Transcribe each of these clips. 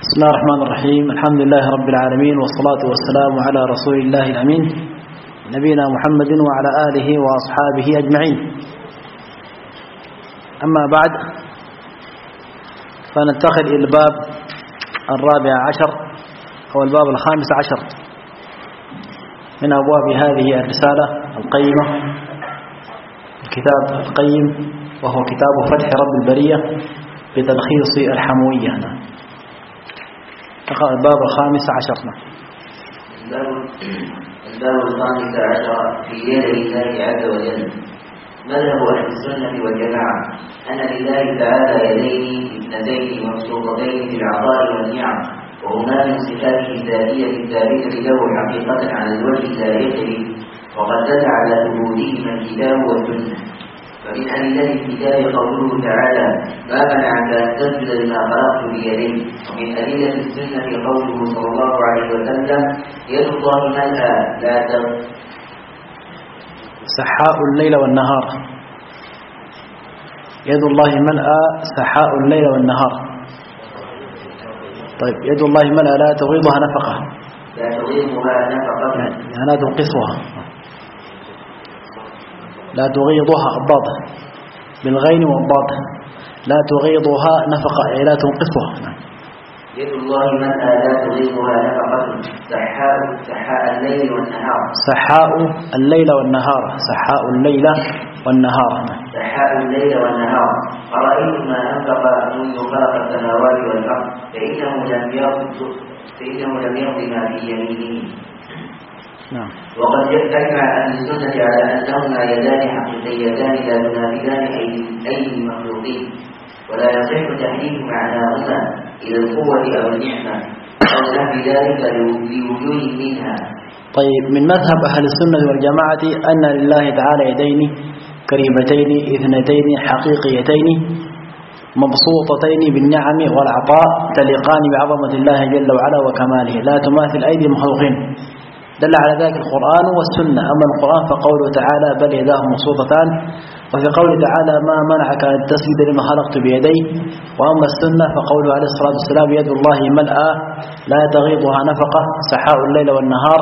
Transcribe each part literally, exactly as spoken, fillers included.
بسم الله الرحمن الرحيم. الحمد لله رب العالمين، والصلاة والسلام على رسول الله الأمين نبينا محمد وعلى آله وأصحابه أجمعين. أما بعد، فننتقل إلى الباب الرابع عشر أو الباب الخامس عشر من أبواب هذه الرسالة القيمة، الكتاب القيم، وهو كتاب فتح رب البرية بتلخيص الحموية. الباب الخامس عشر. الباب الخامس عشر في يدي الله عز وجل. مذهب أهل السنة والجماعة أن لله تعالى يدين اثنتين مبسوطتين في العطاء والنعم، وهما من صفاته الذاتية الثابتة له حقيقة على الوجه اللائق به، وقد دل على ثبوتهما الكتاب والسنة. فمن أدلة الكتاب قوله تعالى: ما منعك أن تسجد لما خلقت بيدي. ومن أدلة السنة قوله صلى الله عليه وسلم: يد الله ملأى لا تغ سحاء الليل والنهار. يد الله ملأى سحاء الليل والنهار. طيب، يد الله ملأى لا تغيضها نفقة. لا تغيضها نفقة يعني لا تنقصها، لا تغيضها الضاد بالغين والضاد، لا تغيضها نفقة أي لا تنقصها. يد الله ملأى لا تغيضها نفقة. سحاء سحاء الليل والنهار. سحاء الليل والنهار. سحاء الليل والنهار. سحاء الليل والنهار. أرأيتم ما أنفق منذ خلق السماوات والأرض فإنه لم يرض فإنه لم يرض ما في يمينه. نعم. وقد يجمع أهل السنة على أنهما يدان حقيقيتان لا تنافذان أيدي المخلوقين، ولا يصح تحديد معناهما إلى القوة أو النعمة أو نحو ذلك لوجود منها. طيب، من مذهب أهل السنة والجماعة أن لله تعالى يدين كريمتين اثنتين حقيقيتين مبسوطتين بالنعم والعطاء تليقان بعظمة الله جل وعلا وكماله، لا تماثل أيدي المخلوقين. دل على ذلك القرآن والسنة. أما القرآن فقوله تعالى: بل يداه مبسوطتان، وفي قوله تعالى: ما منعك أن تسجد لما خلقت بيدي. وأما السنة فقوله عليه الصلاة والسلام: يد الله ملأى لا تغيضها نفقة. سحاء الليل والنهار.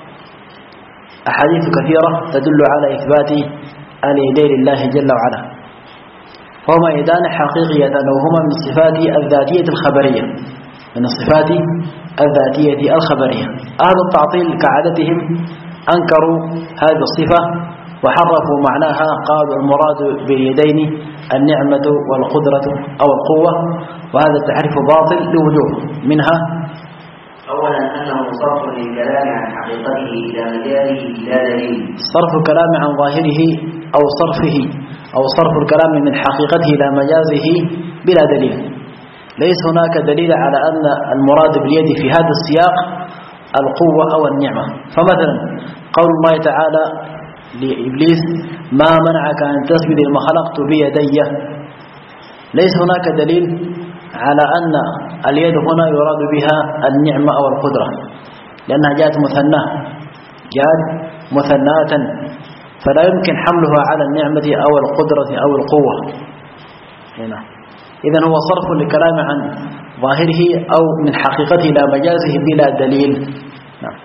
أحاديث كثيرة تدل على إثبات اليدين لله جل وعلا، فهما يدان حقيقيتان، وهما من الصفات الذاتية الخبرية، من الصفات الذاتية الخبرية. أهل التعطيل كعادتهم أنكروا هذه الصفة وحرفوا معناها، قالوا المراد باليدين النعمة والقدرة أو القوة، وهذا التحريف باطل لوجوه. منها: أولا أنه صرف للكلام عن حقيقته إلى مجاله بلا دليل. صرف الكلام عن ظاهره أو صرفه أو صرف الكلام من حقيقته إلى مجازه بلا دليل. ليس هناك دليل على أن المراد باليد في هذا السياق القوة أو النعمة. فمثلا قول الله تعالى لإبليس: ما منعك أن تسجد لما خلقت بيدي. ليس هناك دليل على أن اليد هنا يراد بها النعمة أو القدرة، لأنها جاءت مثناه جاءت مثناة، فلا يمكن حملها على النعمة أو القدرة أو القوة هنا. إذن هو صرف للكلام عن ظاهره أو من حقيقته إلى مجازه بلا دليل. نعم.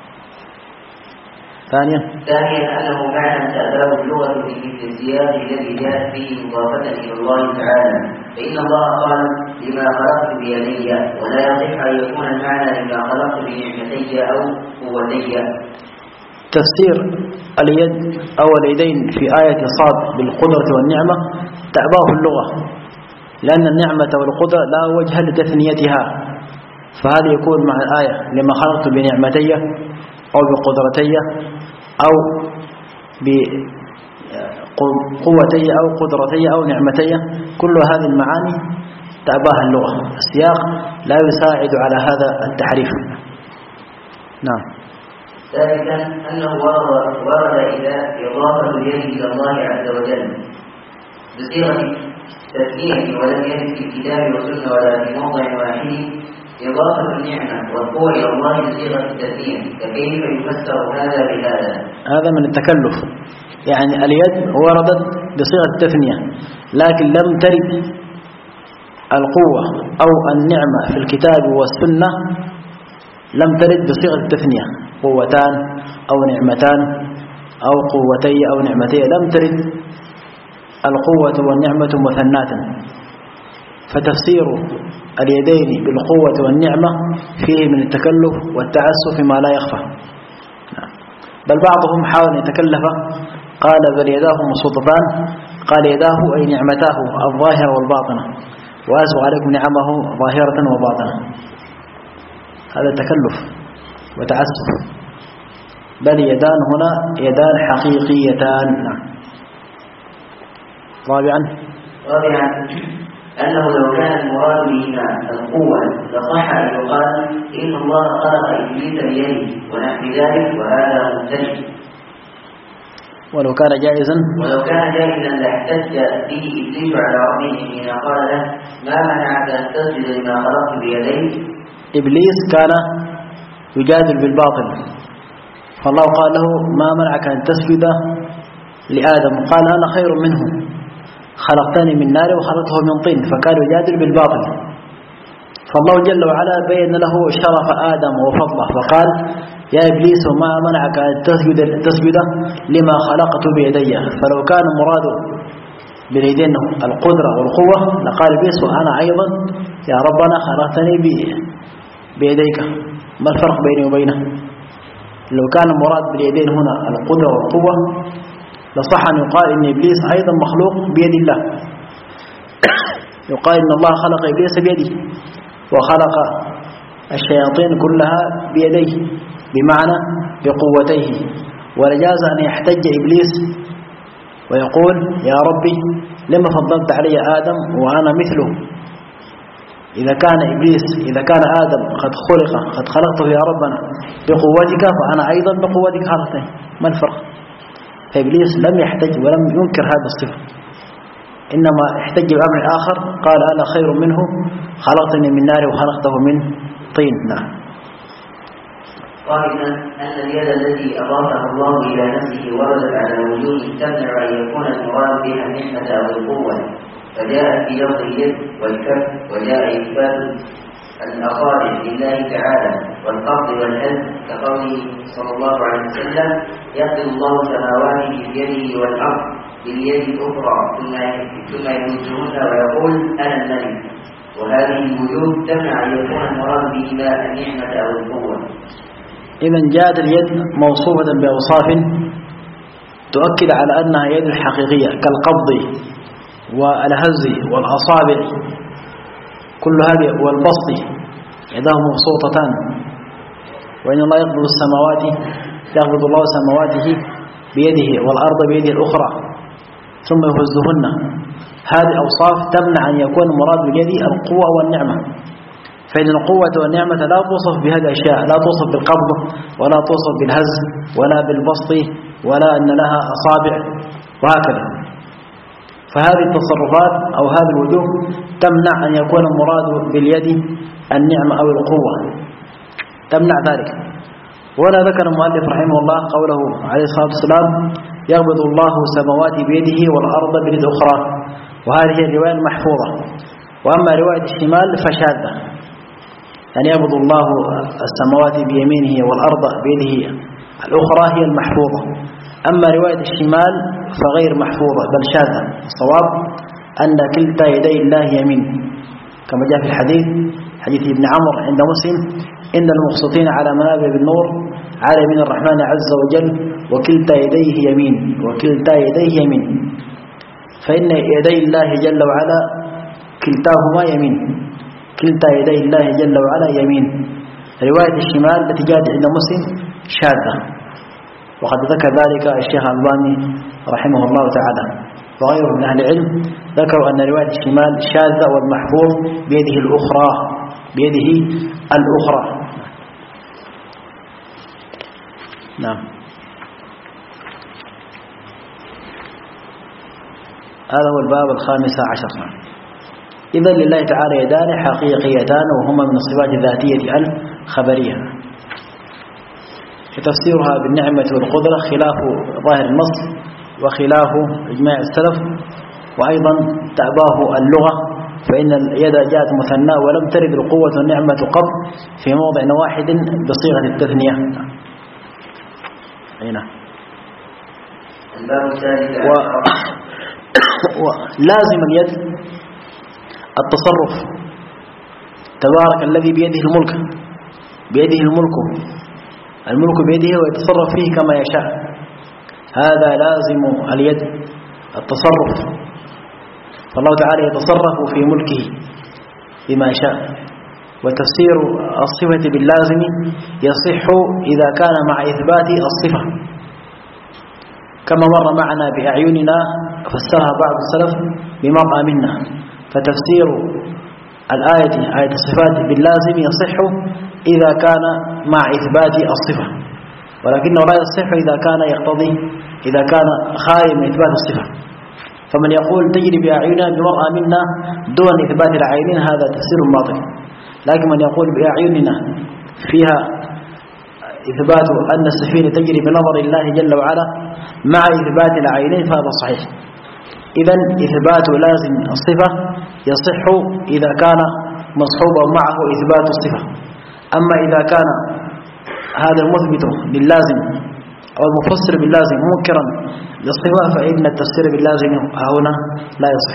ثانيا ثانيا أنه معنى تأباب اللغة في مثل السياق الذي جاءت فيه مضافة إلى الله تعالى، فإن الله قال: لما خلقت بيدي، ولا يصح أن يكون المعنى لما خلقت بنعمتي أو قوتي. تفسير اليد أو اليدين في آية صاد بالقدرة والنعمة تأباه اللغة، لأن النعمة والقدرة لا وجه لتثنيتها، فهذا يكون مع الآية: لما خلقت بنعمتي أو بقدرتي أو بقوتي أو قدرتي أو نعمتي. كل هذه المعاني تأباها اللغة. السياق لا يساعد على هذا التحريف. نعم. ثالثا أنه ورد ورد إلى إضافة اليد إلى الله عز وجل بصيغة تثنية، ولم يرد في الكتاب والسنة ولا في موضع واحد إضافة النعمة والقوة إلى الله بصيغة التثنية، فكيف يفسر هذا بهذا؟ هذا من التكلف. يعني اليد وردت بصيغة التثنية، لكن لم ترد القوة أو النعمة في الكتاب والسنة لم ترد بصيغة التثنية، قوتان أو نعمتان أو قوتي أو نعمتي، لم ترد القوة والنعمة مثناتا، فتفسير اليدين بالقوة والنعمة فيه من التكلف والتعسف ما لا يخفى، بل بعضهم حاول يتكلف قال بل يداه مبسوطتان، قال يداه أي نعمتاه الظاهرة والباطنة، وأسبغ عليكم نعمه ظاهرة وباطنة. هذا تكلف وتعسف، بل يدان هنا يدان حقيقيتان. رابعا رابعا أنه لو كان المراد بهما القوة لصح أن يقال إن الله خلق إبليس بيده ونحو ذلك، وهذا ممتنع. ولو كان جائزا ولو كان جائزا لاحتج به إبليس على ربه حين قال له ما منعك أن تسجد لما خلقت بيديك. إبليس كان يجادل بالباطل، فالله قال له ما منعك أن تسجد لآدم، قال أنا خير منه خلقتني من نار وخلقته من طين، فكان يجادل بالباطل. فالله جل وعلا بين له شرف آدم وفضله فقال يا إبليس ما منعك أن تسجد, تسجد لما خلقت بيدي. فلو كان مراد باليدين القدرة والقوة لقال إبليس وأنا أيضا يا ربنا خلقتني بيديك، ما الفرق بيني وبينه؟ لو كان المراد باليدين هنا القدرة والقوة لصح أن يقال إن إبليس أيضا مخلوق بيد الله، يقال إن الله خلق إبليس بيده وخلق الشياطين كلها بيديه، بمعنى بقوتيه، ولجاز أن يحتج إبليس ويقول يا ربي لما فضلت علي آدم وأنا مثله؟ إذا كان إبليس إذا كان آدم قد خلق قد خلقته يا ربنا بقوتك فأنا أيضا بقوتك خلقتني، ما الفرق؟ فإبليس لم يحتج ولم ينكر هذا الصفة، إنما احتج بأمر آخر، قال أنا خير منه خلقتني من نار وخلقته من طين. نعم. قائلا أن اليد التي أضافها الله إلى نفسه وردت على وجوه تمنع أن يكون المراد بها النعمة أو القوة، فجاءت في لفظ اليد والكف، وجاء إثبات الأصابع لله تعالى والقبض والهز كقوله صلى الله عليه وسلم يقبض الله سماواته بيده والأرض باليد الأخرى ثم يمدهن ويقول أنا الملك، وهذه الوجوه تمنع أن يكون المراد بهما النعمة أو القوة. إذن جاءت اليد موصوفة بأوصاف تؤكد على أنها يد حقيقية كالقبض والهز والأصابع كل هذه والبسط، يداه مبسوطتان، وإن الله يقبض السماوات يقبض الله سماواته بيده والأرض بيده الأخرى ثم يهزهن. هذه أوصاف تمنع أن يكون المراد باليد القوة والنعمة، فإن القوة والنعمة لا توصف بهذه الأشياء، لا توصف بالقبض ولا توصف بالهز ولا بالبسط ولا أن لها أصابع وهكذا. فهذه التصرفات أو هذه الوجوه تمنع أن يكون المراد باليد النعمة أو القوة، تمنع ذلك. ولا ذكر المؤلف رحمه الله قوله عليه الصلاة والسلام يقبض الله سماوات بيده والأرض بيد أخرى، وهذه الرواية المحفوظة. وأما رواية الشمال فشاذة، يعني يقبض الله السماوات بيمينه والأرض بيده الأخرى هي المحفوظة. أما رواية الشمال فغير محفوظة بل شاذة. الصواب أن كلتا يدي الله يمين، كما جاء في الحديث حديث ابن عمرو عند مسلم إن المقسطين على منابر بالنور على يمين الرحمن عز وجل وكلتا يديه يمين، وكلتا يديه يمين، فإن يدي الله جل وعلا كلتاهما يمين، كلتا يدي الله جل وعلا يمين. رواية الشمال التي جاءت عند مسلم شاذة، وقد ذكر ذلك الشيخ الألباني رحمه الله تعالى وغيره من أهل العلم، ذكروا أن رواية الشمال شاذة والمحفوظ بيده الأخرى، بيده الأخرى. نعم. هذا هو الباب الخامس عشر. إذن لله تعالى يدان حقيقيتان وهما من الصفات الذاتية الخبرية، تفسيرها بالنعمة والقدرة خلاف ظاهر النص وخلاف إجماع السلف، وأيضا تأباه اللغة فإن اليد جاءت مثنى ولم ترد القوة والنعمة قط في موضع واحد بصيغة التثنية. هنا و... ولازم اليد التصرف. تبارك الذي بيده الملك، بيده الملك، الملك بيده ويتصرف فيه كما يشاء. هذا لازم اليد التصرف، فالله تعالى يتصرف في ملكه بما شاء. وتفسير الصفة باللازم يصح إذا كان مع إثبات الصفة، كما مر معنا بأعيننا فسرها بعض السلف بمرأى منا. فتفسير الآية آية الصفات باللازم يصح إذا كان مع إثبات الصفة، ولكنه لا يصح إذا كان يقتضي إذا كان خالي من إثبات الصفة. فمن يقول تجري بأعيننا بمرأى منا دون إثبات العينين هذا تفسير باطل. لكن من يقول بأعيننا فيها إثبات أن السفينة تجري بنظر الله جل وعلا مع إثبات العينين فهذا صحيح. إذن إثبات لازم الصفة يصح إذا كان مصحوبا معه إثبات الصفة. أما إذا كان هذا المثبت باللازم أو المفسر باللازم منكرا للصفة فإن التفسير باللازم هنا لا يصح.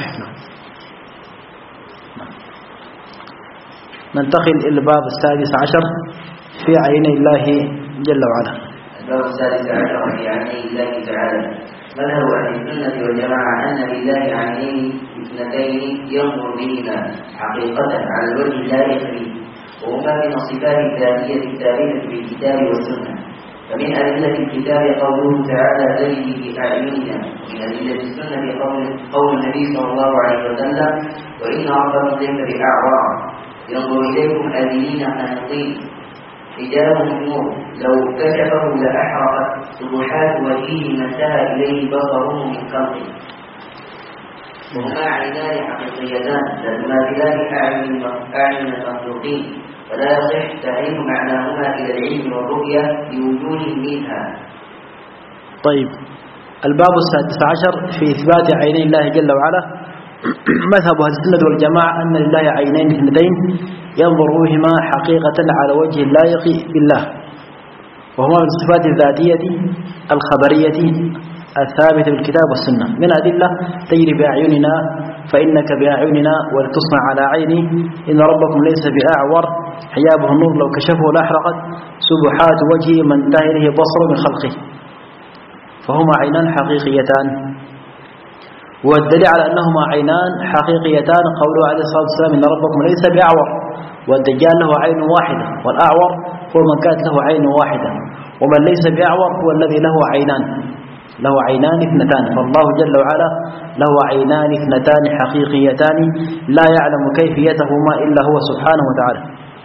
ننتقل إلى الباب السادس عشر في عيني الله جل وعلا. الباب السادس عشر في عيني الله تعالى. مذهب أهل السنة والجماعة أن لله عينين اثنتين ينظر بهما حقيقة على الوجه اللائق به، وهما من الصفات الذاتية الثابتة في الكتاب والسنة. فمن أدلة الكتاب قوله تعالى تجري بأعيننا، ومن أدلة السنة قول قول النبي صلى الله عليه وسلم وإن ربكم ليس بأعور ينظر إليكم آذنين قانطين حجابهم نور لو كشفه لأحرقت سبحات وجهه ما انتهى إليه بصره من خلقه. وهما عينان حقيقيتان لا تماثلان أعين المخلوقين، فلا يصح تعريف معناهما إلى العلم والرؤية لوجود منها. طيب، الباب السادس عشر في إثبات عيني الله جل وعلا. مذهب أهل السنة والجماعة أن لله عينين اثنتين ينظر بهما حقيقة على وجه اللائق بالله، وهما من الصفات الذاتية الخبرية الثابتة بالكتاب والسنة. من أدلة تجري بأعيننا فإنك بأعيننا ولتصنع على عيني إن ربكم ليس بأعور حجابه النور لو كشفه لأحرقت سبحات وجهه من انتهى إليه بصره من خلقه. فهما عينان حقيقيتان. والدليل على أنهما عينان حقيقيتان قوله عليه الصلاة والسلام إن ربكم ليس بأعور، والدجال له عين واحدة، والأعور هو من كانت له عين واحدة، ومن ليس بأعور هو الذي له عينان، له عينان اثنتان. فالله جل وعلا له عينان اثنتان حقيقيتان لا يعلم كيفيتهما إلا هو سبحانه وتعالى.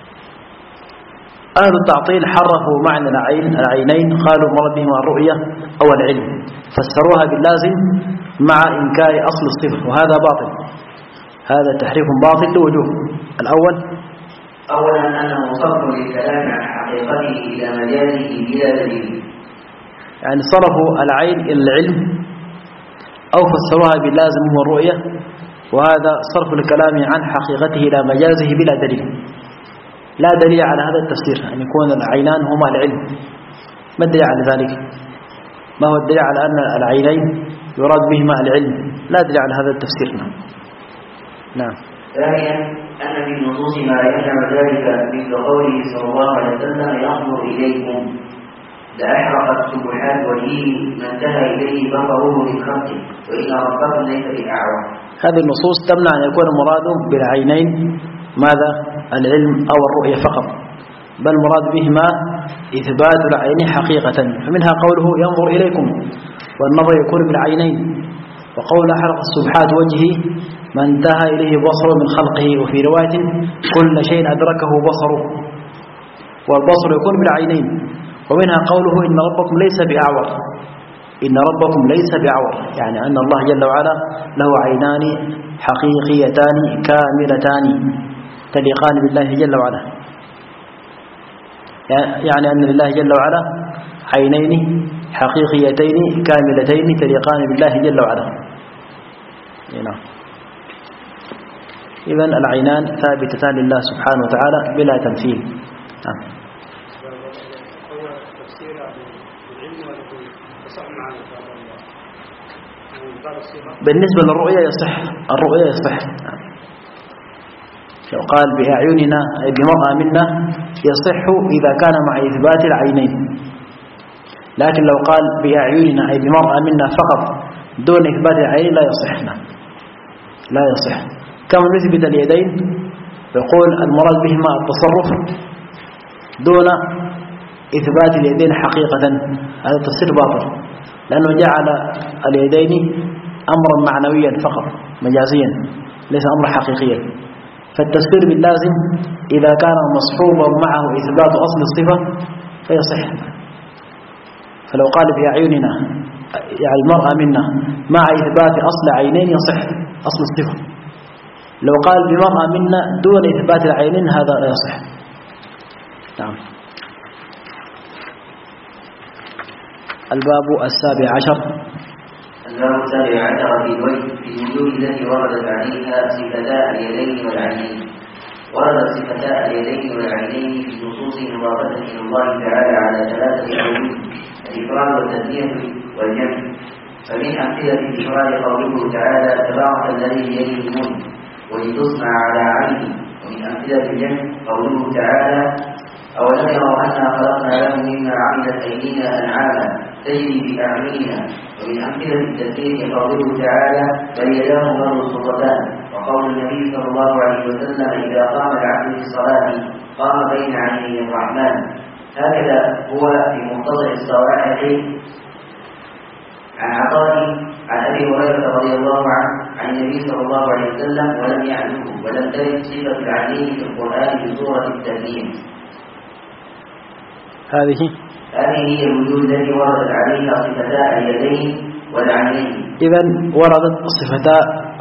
أهل التعطيل حرفوا معنى العين العينين، قالوا مراد بهما الرؤية أو العلم، فسروها باللازم مع إنكار أصل الصفة، وهذا باطل. هذا تحريف باطل لوجوه. الأول أولا أنه صرف للكلام عن حقيقته إلى مجازه بلا دليل، يعني صرفوا العين إلى العلم أو فسروها باللازم هو الرؤية، وهذا صرف الكلام عن حقيقته إلى مجازه بلا دليل. لا دليل على هذا التفسير أن يكون العينان هما العلم. ما الدليل على ذلك؟ ما هو الدليل على أن العينين يراد بهما العلم؟ لا دليل على هذا التفسير. نعم. نعم. ثانيا أن في النصوص ما يمنع ذلك مثل قوله صلى الله عليه وسلم ينظر إليكم لأحرقت سبحات وجهه ما انتهى إليه بصره من خلقه وإن ربكم ليس بأعور. هذه النصوص تمنع أن يكون المراد بالعينين ماذا؟ العلم أو الرؤية فقط، بل مراد بهما إثبات العين حقيقة. فمنها قوله ينظر إليكم، والنظر يكون بالعينين، وقول أحرق السبحات وجهه ما انتهى إليه بصره من خلقه، وفي رواية كل شيء أدركه بصره، والبصر يكون بالعينين. ومنها قوله إن ربكم ليس بأعور، إن ربكم ليس بأعور، يعني أن الله جل وعلا له عينان حقيقيتان كاملتان تليقان بالله جل وعلا، يعني أن لله جل وعلا عينين حقيقيتين كاملتين تليقان بالله جل وعلا. إذن العينان ثابتتان لله سبحانه وتعالى بلا تمثيل. نعم. بالنسبة للرؤية يصح، الرؤية يصح. لو قال بأعيننا أي بمرأة منا يصح إذا كان مع إثبات العينين، لكن لو قال بأعيننا أي بمرأة منا فقط دون إثبات العين لا يصحنا، لا يصح. كما نثبت اليدين يقول المراد بهما التصرف دون إثبات اليدين حقيقة، هذا تفسير باطل، لأنه جعل اليدين أمرا معنويا فقط مجازيا ليس أمرا حقيقيا. فالتفسير باللازم إذا كان مصحوبا معه إثبات أصل الصفة فيصح. فلو قال بأعيننا يعني المرأة منا مع إثبات أصل عينين يصح أصل الصفة. لو قال بمرأة منا دون إثبات العينين هذا لا يصح. نعم. الباب السابع عشر. الباب السابع عشر في الوجه في الوجوه التي وردت عليها صفتا اليدين والعينين. وردت صفتا اليدين والعينين في نصوص مضافة إلى الله تعالى على ثلاثة أوجه: الإفراد والتثنية والجمع. فمن أمثلة الإفراد قوله تعالى تبارك الذي بيده الملك ولتصنع على عينه. ومن أمثلة الجمع قوله تعالى أولم يروا أنا خلقنا لهم مما عملت أيدينا أنعاما تجري بأعيننا. ومن أمثلة التثنية قوله تعالى بل يداه مبسوطتان. وقول النبي صلى الله عليه وسلم إذا قام العبد في الصلاة قام بين عيني الرحمن. هكذا هو في مختصر الصواعق عن عطاء عن أبي هريرة رضي الله عنه عن النبي صلى الله عليه وسلم ولم يعلمه ولم ترد صفة العينين في القرآن بصورة التثنية. هذه هذه هي الوجوه التي وردت عليها صفتا اليدين والعينين. إذن وردت صفتا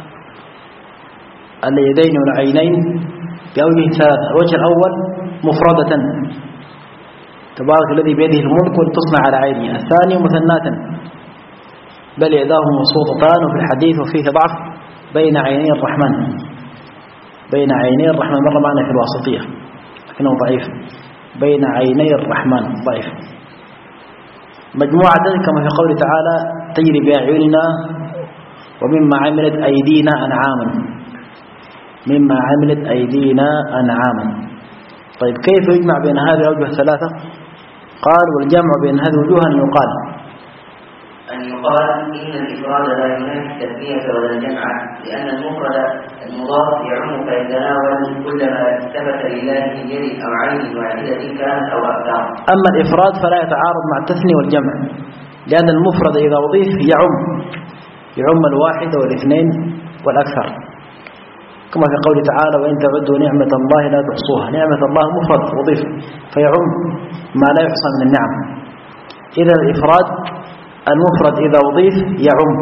اليدين والعينين بأوجه ثلاثة. الوجه الأول مفردة تبارك الذي بيده الملك ولتصنع على عينه. الثاني مثناة بل يداه مبسوطتان. وفي الحديث وفيه ضعف بين عيني الرحمن، بين عيني الرحمن مر معنا في الواسطية لكنه ضعيف. بين عيني الرحمن ضعيف. مجموعة كما في قوله تعالى تجري بأعيننا ومما عملت أيدينا أنعاما، مما عملت أيدينا أنعاما. طيب كيف يجمع بين هذه الأوجه الثلاثة؟ قال والجمع بين هذه الوجوه أن يقال أن يقال إن الإفراد لا ينافي التثنية ولا الجمع، لأن المفرد المضاف يعم فيتناول كل ما ثبت لله من يد أو عين واحدة كانت أو أكثر. أما الإفراد فلا يتعارض مع التثنية والجمع، لأن المفرد إذا أضيف يعم يعم الواحد والاثنين والأكثر، كما في قوله تعالى وإن تعدوا نعمة الله لا تحصوها. نعمة الله مفرد أضيف فيعم ما لا يحصى من النعم. إذا الإفراد المفرد إذا أضيف يعم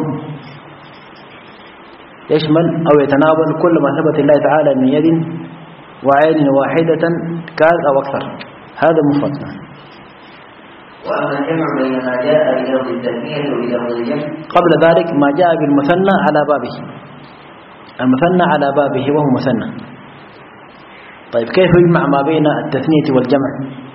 يشمل أو يتناول كل ما ثبت الله تعالى من يد وعين واحدة كانت أو أكثر، هذا مفرد. وأما الجمع بين ما جاء بلفظ التثنية وبلفظ الجمع قبل ذلك ما جاء بالمثنى على بابه، المثنى على بابه وهو مثنى. طيب كيف يجمع ما بين التثنية والجمع؟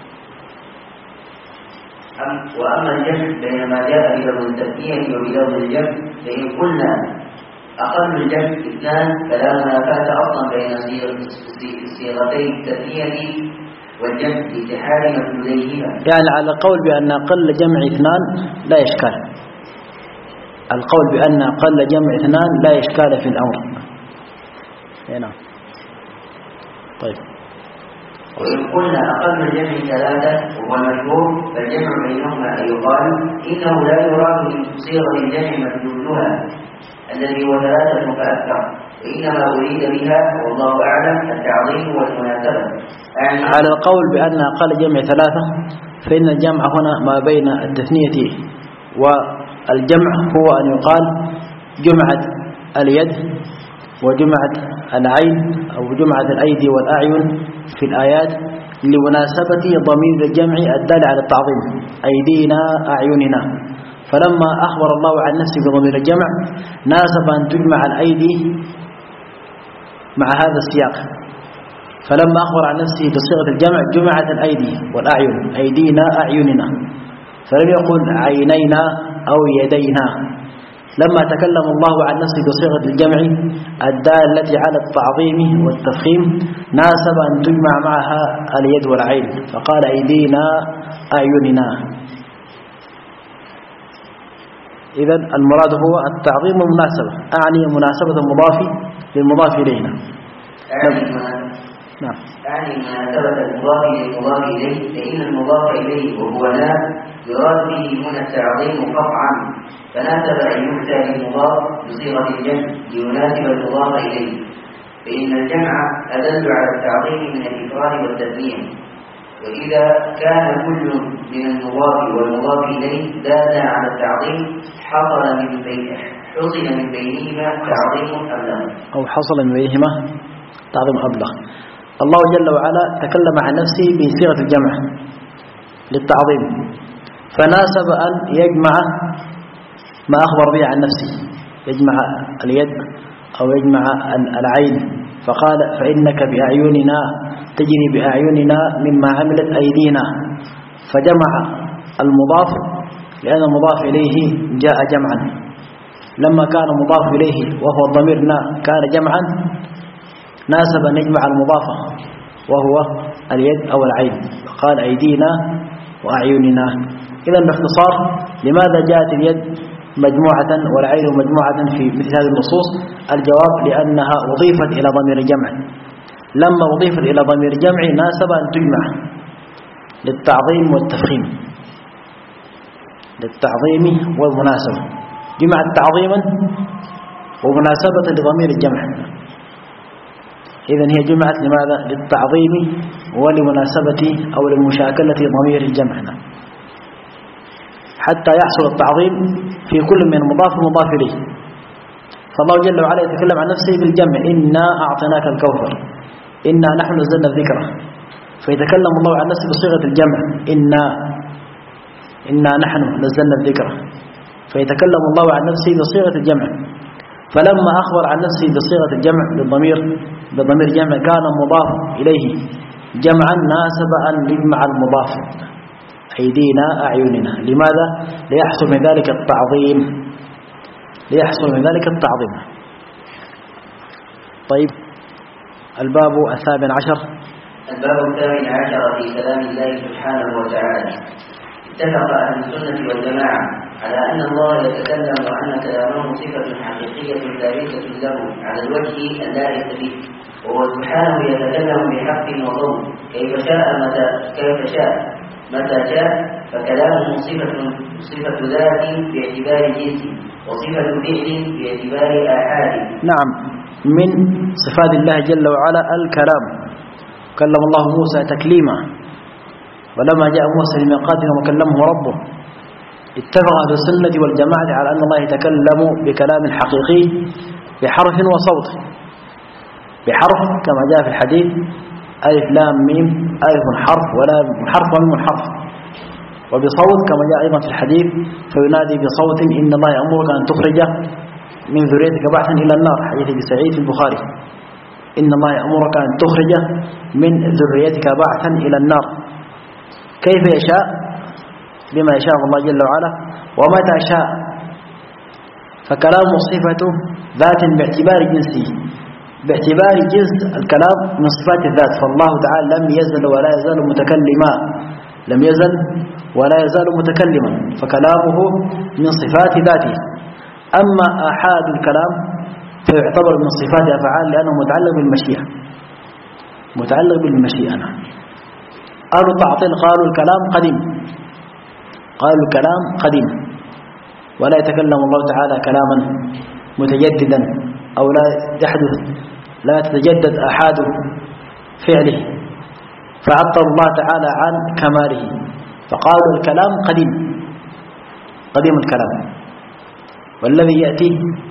وأما الجمع بين ما جاء بلفظ التثنية وبلفظ الجمع فإن قلنا أقل الجمع اثنان فلا منافاة أصلا بين صيغتي التثنية والجمع لاتحاد مدلوليهما. يعني على القول بأن أقل جمع اثنان لا إشكال، القول بأن أقل جمع اثنان لا إشكال في الأمر. هنا طيب وإن قلنا أقل الجمع ثلاثة وهو المشهور فالجمع بينهما أن يقال إنه لا يراد من صيغة الجمع مدلولها الذي هو ثلاثة فأكثر، وإنما أريد بها والله أعلم التعظيم والمناسبة. على القول بأن أقل جمع ثلاثة فإن الجمع هنا ما بين التثنية والجمع هو أن يقال جمعت اليد وجمعت العين أو جمعت الأيدي والأعين في الآيات لمناسبة ضمير الجمع الدال على التعظيم أيدينا أعيننا. فلما أخبر الله عن نفسه بضمير الجمع ناسب أن تجمع الأيدي مع هذا السياق. فلما أخبر عن نفسه بصيغة الجمع جمعت الأيدي والأعين، أيدينا أعيننا، فلم يقل عينينا أو يدينا. لما تكلم الله عن نفسه بصيغة الجمع الدالة على التعظيم والتفخيم ناسب أن تجمع معها اليد والعين، فقال أيدينا أعيننا. إذن المراد هو التعظيم والمناسبة، أعني مناسبة المضاف للمضاف إلينا. نعم. أعني مناسبة المضاف للمضاف إليه، فإن المضاف إليه وهو لا يراد به هنا التعظيم قطعا، فناسب أن يؤتى بالمضاف بصيغة الجمع ليناسب المضاف إليه، فإن الجمع أدل على التعظيم من الإفراد والتثنية. وإذا كان كل من المضاف والمضاف إليه دالا على التعظيم حصل من بين حصل من بينهما تعظيم أبلغ، أو حصل من بينهما تعظيم أبلغ. الله جل وعلا تكلم عن نفسه بصيغة الجمع للتعظيم، فناسب أن يجمع ما أخبر به عن نفسه، يجمع اليد أو يجمع العين، فقال فإنك بأعيننا تجري بأعيننا مما عملت أيدينا، فجمع المضاف لأن المضاف إليه جاء جمعا. لما كان مضاف إليه وهو ضميرنا كان جمعا، ناسب أن يجمع المضاف وهو اليد أو العين، فقال أيدينا وأعيننا. إذا باختصار لماذا جاءت اليد مجموعة والعين مجموعة في مثل هذه النصوص؟ الجواب لأنها أضيفت إلى ضمير جمع، لما أضيفت إلى ضمير جمع ناسب أن تجمع للتعظيم والتفخيم، للتعظيم والمناسبة، جمعت تعظيما ومناسبة لضمير الجمع. إذن هي جمعت لماذا؟ للتعظيم ولمناسبة أو لمشاكلة ضمير الجمع، حتى يحصل التعظيم في كل من المضاف والمضاف إليه. فالله جل وعلا يتكلم عن نفسه بالجمع، إنا أعطيناك الكوثر، إنا نحن نزلنا الذكر، فيتكلم الله عن نفسه بصيغة الجمع، إنا إنا نحن نزلنا الذكر، فيتكلم الله عن نفسه بصيغة الجمع. فلما أخبر عن نفسه بصيغة الجمع بالضمير بضمير جمع كان مضاف إليه جمعا، ناسب أن يجمع المضاف أيدينا أعيننا. لماذا؟ ليحصل من ذلك التعظيم، ليحصل من ذلك التعظيم. طيب، الباب الثامن عشر. الباب الثامن عشر في كلام الله سبحانه وتعالى. اتفق أهل السنة والجماعة على أن الله يتكلم وأن كلامه صفة حقيقية ثابتة له على الوجه اللائق به، وهو سبحانه يتكلم بحق وصوت كيف شاء متى كيف شاء متى شاء، فكلامه صفة صفة ذات باعتبار جنس، وصفة فعل باعتبار آحاد. نعم، من صفات الله جل وعلا الكلام، كلم الله موسى تكليما، ولما جاء موسى لميقاتنا وكلمه ربه. اتفق أهل السنة والجماعة على أن الله يتكلم بكلام حقيقي بحرف وصوت، بحرف كما جاء في الحديث ألف لام ميم، ألف حرف ولا حرف وميم حرف، وبصوت كما جاء أيضا في الحديث فينادي بصوت إن الله يأمرك أن تخرج من ذريتك بعثا إلى النار، حديث أبي سعيد في البخاري، إن الله يأمرك أن تخرج من ذريتك بعثا إلى النار، كيف يشاء بما يشاء الله جل وعلا ومتى شاء. فكلام صفة ذات باعتبار جنسه، باعتبار جنس الكلام من صفات الذات، فالله تعالى لم يزل ولا يزال متكلما، لم يزل ولا يزال متكلما، فكلامه من صفات ذاته. أما آحاد الكلام فيعتبر من صفات أفعال لأنه متعلق بالمشيئة، متعلق بالمشيئة. أهل التعطيل قالوا الكلام قديم، قالوا الكلام قديم، ولا يتكلم الله تعالى كلاما متجددا أو لا يحدث لا تتجدد آحاد فعله، فعطل الله تعالى عن كماله، فقالوا الكلام قديم، قديم الكلام. والذي يأتي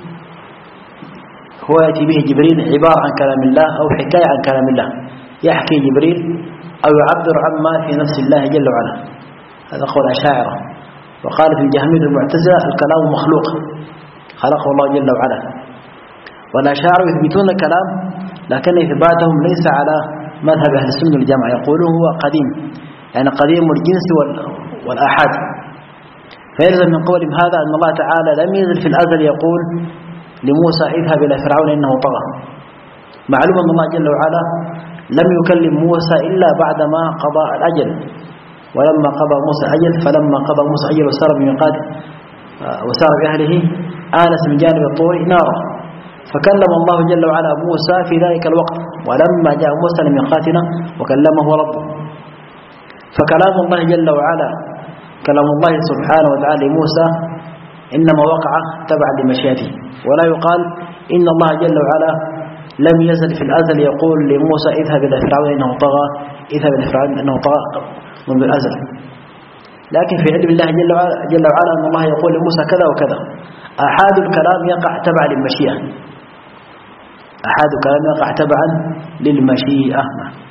هو يأتي به جبريل عبارة عن كلام الله أو حكاية عن كلام الله، يحكي جبريل أو يعبر عما في نفس الله جل وعلا، هذا قول أشاعرة. وقال في الجهمية المعتزلة الكلام مخلوق، خلقه الله جل وعلا. والأشاعرة يثبتون الكلام لكن إثباتهم ليس على مذهب أهل السنة والجماعة، يقولون هو قديم، يعني قديم الجنس والآحاد. فيلزم من قولهم هذا أن الله تعالى لم يزل في الأزل يقول لموسى اذهب إلى فرعون إنه طغى. معلوم أن الله جل وعلا لم يكلم موسى إلا بعدما قضى الأجل، ولما قضى موسى أجل فلما قضى موسى أجل وسار بميقات وسار بأهله آنس من جانب الطور نارا، فكلم الله جل وعلا موسى في ذلك الوقت، ولما جاء موسى لميقاتنا وكلمه ربه. فكلام الله جل وعلا كلام الله سبحانه وتعالى لموسى إنما وقع تبعا لمشيئته، ولا يقال إن الله جل وعلا لم يزل في الأزل يقول لموسى اذهب إلى فرعون إنه طغى، اذهب إلى فرعون إنه طغى منذ الأزل. لكن في علم الله جل وعلا, جل وعلا أن الله يقول لموسى كذا وكذا. أحاد الكلام يقع تبعا للمشيئة، أحاد الكلام يقع تبعا للمشيئة.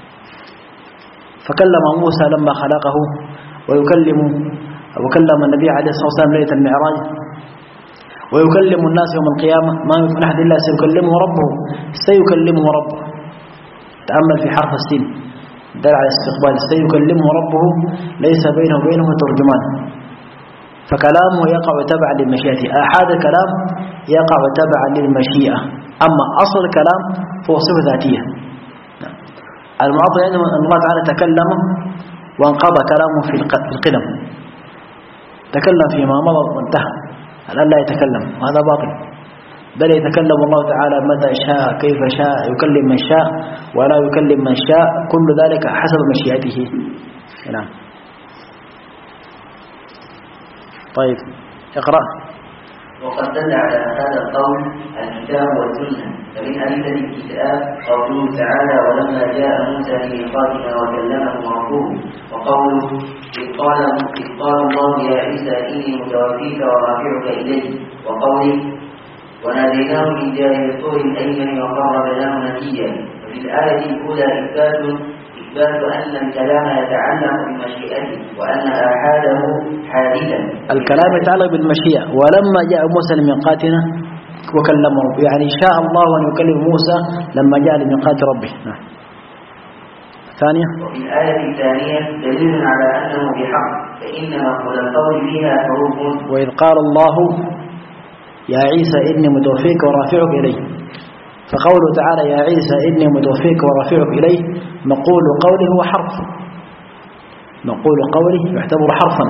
فكلم موسى لما خلقه، ويكلم وكلم النبي عليه الصلاة والسلام ليلة المعراج، ويكلم الناس يوم القيامة، ما من أحد إلا سيكلمه ربه، سيكلمه ربه. تأمل في حرف السين دل على استقبال، سيكلمه ربه ليس بينه وبينه ترجمان. فكلامه يقع تبعا للمشيئة، آحاد الكلام يقع تبعا للمشيئة، أما أصل الكلام فهو صفة ذاتية. المعطى أن الله تعالى تكلم وانقضى كلامه في القدم، تكلم فيما مضى وانتهى، الآن لا يتكلم، وهذا باطل. بل يتكلم الله تعالى متى شاء كيف شاء، يكلم من شاء ولا يكلم من شاء، كل ذلك حسب مشيئته. نعم. طيب اقرأ. وقد دل على هذا القول الكتاب والسنة، فمن أدلة الكتاب قوله تعالى ولما جاء موسى لميقاتنا وكلمه ربه، وقوله إذ قال إذ قال الله يا عيسى إني متوفيك ورافعك إلي، وقوله وناديناه من جانب الطور الأيمن وقربناه نجيا. وفي الآية الأولى إثبات إثبات أن الكلام يتعلق بمشيئته وأن آحاده حادثا. الكلام يتعلق بالمشيئة، ولما جاء موسى لميقاتنا وكلمه، يعني شاء الله أن يكلم موسى لما جاء لميقات ربه. ثانية. وفي الآية الثانية دليل على أنه بحق، فإن مقبول القول فيها حروف. وإذ قال الله يا عيسى إني متوفيك ورافعك إلي، فقوله تعالى يا عيسى إني متوفيك ورافعك إلي مقول قوله هو حرف، مقول قوله يعتبر حرفا.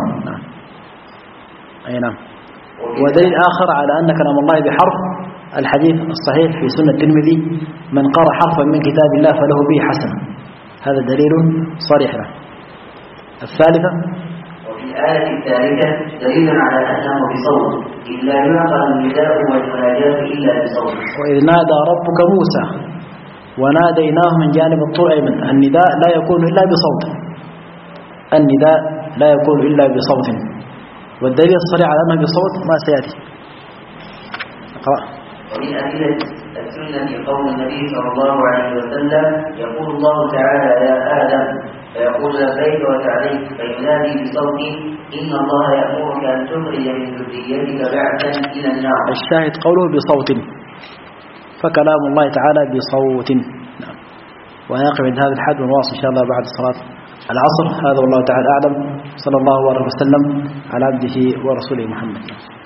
أي نعم. ودليل آخر على أن كلام الله بحرف الحديث الصحيح في سنة الترمذي من قرأ حرفا من كتاب الله فله به حسنة، هذا دليل صريح له. الثالثة. وفي الآية الثالثة دليل على أنه بصوت، إذ لا يعقل النداء والمناجاة إلا بصوت. وإذ نادى ربك موسى وناديناه من جانب الطور الأيمن، النداء لا يكون إلا بصوت، النداء لا يكون إلا بصوت، والدليل الصريح على أنه بصوت ما سيأتي. اقرأ. ومن أدلة السنة قول النبي صلى الله عليه وسلم يقول الله تعالى يا آدم، فيقول لبيك وسعديك، فينادي بصوت إن الله يأمرك أن تخرج من ذريتك بعثا إلى النار. الشاهد قوله بصوت، فكلام الله تعالى بصوت. نعم. ونقف عند هذا الحد ونواصل إن شاء الله بعد صلاة العصر. هذا والله تعالى أعلم، صلى الله عليه وسلم على عبده ورسوله محمد.